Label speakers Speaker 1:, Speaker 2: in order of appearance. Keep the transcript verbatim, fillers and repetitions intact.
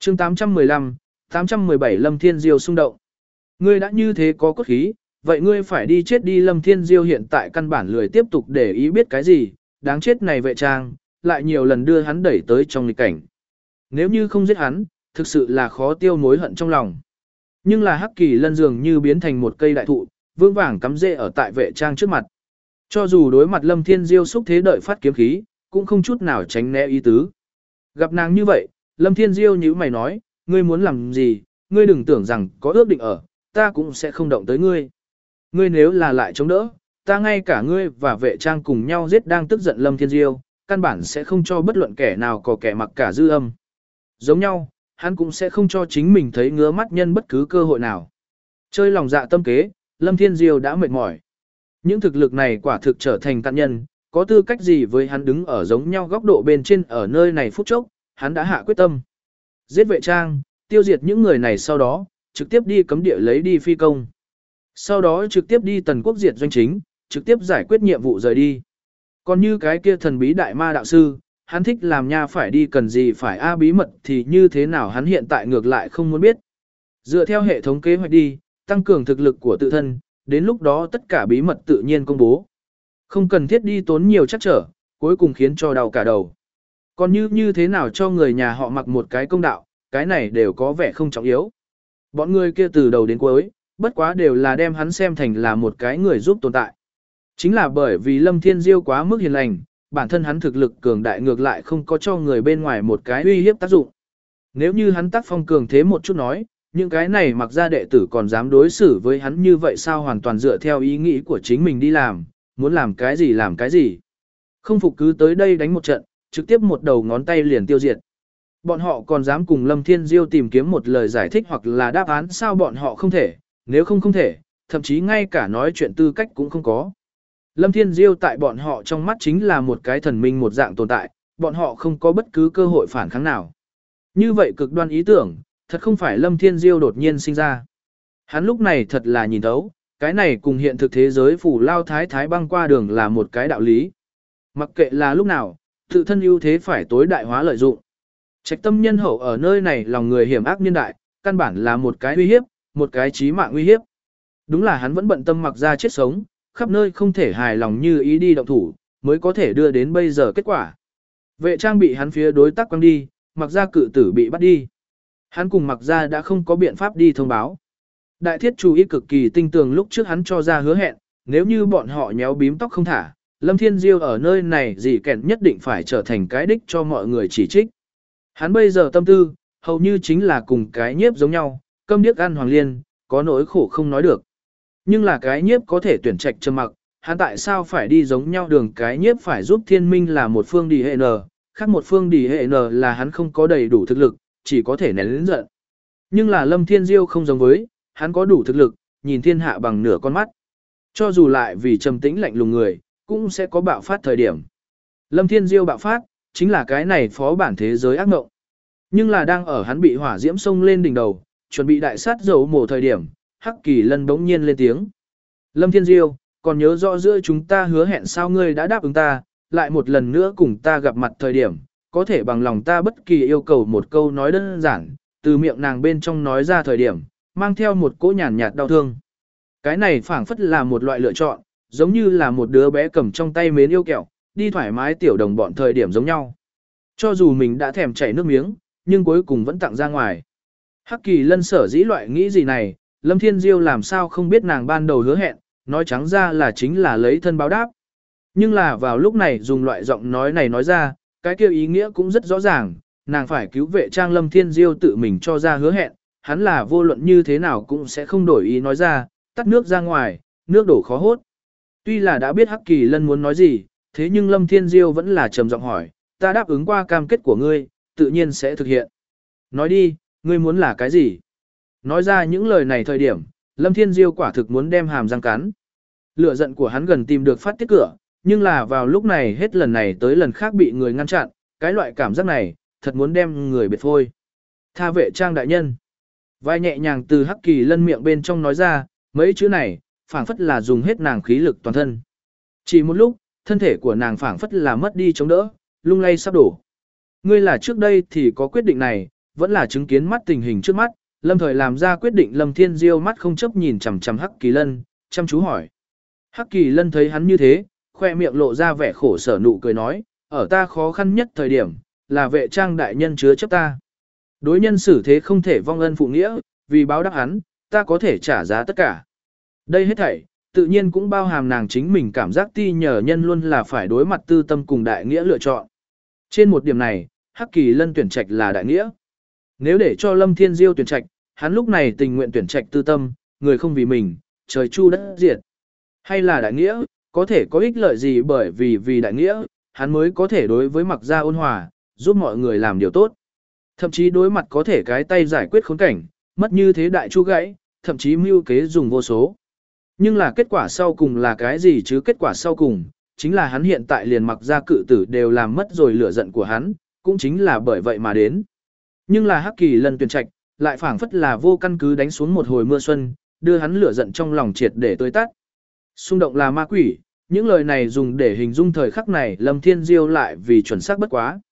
Speaker 1: chương tám trăm mười lăm, tám trăm mười bảy Lâm Thiên Diêu xung động. Ngươi đã như thế có cốt khí, vậy ngươi phải đi chết đi. Lâm Thiên Diêu hiện tại căn bản lười tiếp tục để ý biết cái gì, đáng chết này vệ trang, lại nhiều lần đưa hắn đẩy tới trong nghịch cảnh. Nếu như không giết hắn, thực sự là khó tiêu mối hận trong lòng. Nhưng là Hắc Kỳ Lân dường như biến thành một cây đại thụ, vững vàng cắm rễ ở tại vệ trang trước mặt. Cho dù đối mặt Lâm Thiên Diêu xúc thế đợi phát kiếm khí, cũng không chút nào tránh né ý tứ. Gặp nàng như vậy, Lâm Thiên Diêu nhíu mày nói, ngươi muốn làm gì, ngươi đừng tưởng rằng có ước định ở, ta cũng sẽ không động tới ngươi. Ngươi nếu là lại chống đỡ, ta ngay cả ngươi và vệ trang cùng nhau giết đang tức giận Lâm Thiên Diêu, căn bản sẽ không cho bất luận kẻ nào có kẻ mặc cả dư âm. Giống nhau, hắn cũng sẽ không cho chính mình thấy ngứa mắt nhân bất cứ cơ hội nào. Chơi lòng dạ tâm kế, Lâm Thiên Diêu đã mệt mỏi. Những thực lực này quả thực trở thành cạn nhân, có tư cách gì với hắn đứng ở giống nhau góc độ bên trên ở nơi này phút chốc, hắn đã hạ quyết tâm. Giết vệ trang, tiêu diệt những người này sau đó, trực tiếp đi cấm địa lấy đi phi công. Sau đó trực tiếp đi tần quốc diệt doanh chính, trực tiếp giải quyết nhiệm vụ rời đi. Còn như cái kia thần bí đại ma đạo sư, hắn thích làm nha phải đi cần gì phải a bí mật thì như thế nào hắn hiện tại ngược lại không muốn biết. Dựa theo hệ thống kế hoạch đi, tăng cường thực lực của tự thân, đến lúc đó tất cả bí mật tự nhiên công bố. Không cần thiết đi tốn nhiều chắc trở, cuối cùng khiến cho đau cả đầu. Còn như như thế nào cho người nhà họ mặc một cái công đạo, cái này đều có vẻ không trọng yếu. Bọn người kia từ đầu đến cuối, bất quá đều là đem hắn xem thành là một cái người giúp tồn tại. Chính là bởi vì Lâm Thiên Diêu quá mức hiền lành, bản thân hắn thực lực cường đại ngược lại không có cho người bên ngoài một cái uy hiếp tác dụng. Nếu như hắn tác phong cường thế một chút nói, những cái này mặc ra đệ tử còn dám đối xử với hắn như vậy sao hoàn toàn dựa theo ý nghĩ của chính mình đi làm, muốn làm cái gì làm cái gì. Không phục cứ tới đây đánh một trận, trực tiếp một đầu ngón tay liền tiêu diệt. Bọn họ còn dám cùng Lâm Thiên Diêu tìm kiếm một lời giải thích hoặc là đáp án sao bọn họ không thể, nếu không không thể, thậm chí ngay cả nói chuyện tư cách cũng không có. Lâm Thiên Diêu tại bọn họ trong mắt chính là một cái thần minh một dạng tồn tại, bọn họ không có bất cứ cơ hội phản kháng nào. Như vậy cực đoan ý tưởng, thật không phải Lâm Thiên Diêu đột nhiên sinh ra. Hắn lúc này thật là nhìn thấu, cái này cùng hiện thực thế giới phủ lao thái thái băng qua đường là một cái đạo lý. Mặc kệ là lúc nào, tự thân ưu thế phải tối đại hóa lợi dụng. Trạch tâm nhân hậu ở nơi này lòng người hiểm ác niên đại, căn bản là một cái uy hiếp, một cái chí mạng uy hiếp. Đúng là hắn vẫn bận tâm mặc ra chết sống, khắp nơi không thể hài lòng như ý đi động thủ, mới có thể đưa đến bây giờ kết quả. Vệ trang bị hắn phía đối tác quăng đi, mặc ra cự tử bị bắt đi. Hắn cùng mặc ra đã không có biện pháp đi thông báo. Đại thiết chú ý cực kỳ tinh tường lúc trước hắn cho ra hứa hẹn, nếu như bọn họ nhéo bím tóc không thả, Lâm Thiên Diêu ở nơi này gì kẻn nhất định phải trở thành cái đích cho mọi người chỉ trích. Hắn bây giờ tâm tư, hầu như chính là cùng cái nhiếp giống nhau, câm điếc ăn hoàng liên, có nỗi khổ không nói được. Nhưng là cái nhiếp có thể tuyển trạch trầm mặc, hắn tại sao phải đi giống nhau đường cái nhiếp phải giúp thiên minh là một phương đi hệ n, khác một phương đi hệ n là hắn không có đầy đủ thực lực, chỉ có thể nén lĩnh giận. Nhưng là Lâm Thiên Diêu không giống với, hắn có đủ thực lực, nhìn thiên hạ bằng nửa con mắt. Cho dù lại vì trầm tĩnh lạnh lùng người, cũng sẽ có bạo phát thời điểm. Lâm Thiên Diêu bạo phát, chính là cái này phó bản thế giới ác mộng. Nhưng là đang ở hắn bị hỏa diễm sông lên đỉnh đầu, chuẩn bị đại sát dấu mổ thời điểm, Hắc Kỳ Lân bỗng nhiên lên tiếng. Lâm Thiên Diêu, còn nhớ rõ giữa chúng ta hứa hẹn sao ngươi đã đáp ứng ta, lại một lần nữa cùng ta gặp mặt thời điểm, có thể bằng lòng ta bất kỳ yêu cầu một câu nói đơn giản, từ miệng nàng bên trong nói ra thời điểm, mang theo một cỗ nhàn nhạt đau thương. Cái này phảng phất là một loại lựa chọn, giống như là một đứa bé cầm trong tay mến yêu kẹo, đi thoải mái tiểu đồng bọn thời điểm giống nhau. Cho dù mình đã thèm chảy nước miếng, nhưng cuối cùng vẫn tặng ra ngoài. Hắc Kỳ Lân sở dĩ loại nghĩ gì này, Lâm Thiên Diêu làm sao không biết nàng ban đầu hứa hẹn, nói trắng ra là chính là lấy thân báo đáp. Nhưng là vào lúc này dùng loại giọng nói này nói ra, cái kêu ý nghĩa cũng rất rõ ràng, nàng phải cứu vệ trang Lâm Thiên Diêu tự mình cho ra hứa hẹn, hắn là vô luận như thế nào cũng sẽ không đổi ý nói ra, tắt nước ra ngoài, nước đổ khó hốt. Tuy là đã biết Hắc Kỳ Lân muốn nói gì, thế nhưng Lâm Thiên Diêu vẫn là trầm giọng hỏi, ta đáp ứng qua cam kết của ngươi, tự nhiên sẽ thực hiện. Nói đi, ngươi muốn là cái gì? Nói ra những lời này thời điểm, Lâm Thiên Diêu quả thực muốn đem hàm răng cắn. Lửa giận của hắn gần tìm được phát tiết cửa, nhưng là vào lúc này hết lần này tới lần khác bị người ngăn chặn, cái loại cảm giác này, thật muốn đem người biệt phôi. Tha vệ trang đại nhân. Vai nhẹ nhàng từ Hắc Kỳ Lân miệng bên trong nói ra, mấy chữ này, phảng phất là dùng hết nàng khí lực toàn thân. Chỉ một lúc, thân thể của nàng phảng phất là mất đi chống đỡ, lung lay sắp đổ. Ngươi là trước đây thì có quyết định này, vẫn là chứng kiến mắt tình hình trước mắt, Lâm Thời làm ra quyết định. Lâm Thiên Diêu mắt không chấp nhìn chằm chằm Hắc Kỳ Lân, chăm chú hỏi. Hắc Kỳ Lân thấy hắn như thế, khoe miệng lộ ra vẻ khổ sở nụ cười nói, ở ta khó khăn nhất thời điểm, là vệ trang đại nhân chứa chấp ta. Đối nhân xử thế không thể vong ân phụ nghĩa, vì báo đáp hắn, ta có thể trả giá tất cả. Đây hết thảy, tự nhiên cũng bao hàm nàng chính mình cảm giác ti nhờ nhân luôn là phải đối mặt tư tâm cùng đại nghĩa lựa chọn. Trên một điểm này, Hắc Kỳ Lân tuyển trạch là đại nghĩa. Nếu để cho Lâm Thiên Diêu tuyển trạch, hắn lúc này tình nguyện tuyển trạch tư tâm, người không vì mình, trời chu đất diệt. Hay là đại nghĩa, có thể có ích lợi gì bởi vì vì đại nghĩa, hắn mới có thể đối với Mặc Gia ôn hòa, giúp mọi người làm điều tốt. Thậm chí đối mặt có thể cái tay giải quyết khốn cảnh, mất như thế đại chu gãy, thậm chí mưu kế dùng vô số. Nhưng là kết quả sau cùng là cái gì chứ? Kết quả sau cùng, chính là hắn hiện tại liền Mặc Gia cự tử đều làm mất rồi lửa giận của hắn, cũng chính là bởi vậy mà đến. Nhưng là Hắc Kỳ Lân tuyển trạch, lại phảng phất là vô căn cứ đánh xuống một hồi mưa xuân, đưa hắn lửa giận trong lòng triệt để tơi tắt. Xung động là ma quỷ, những lời này dùng để hình dung thời khắc này Lâm Thiên Diêu lại vì chuẩn xác bất quá.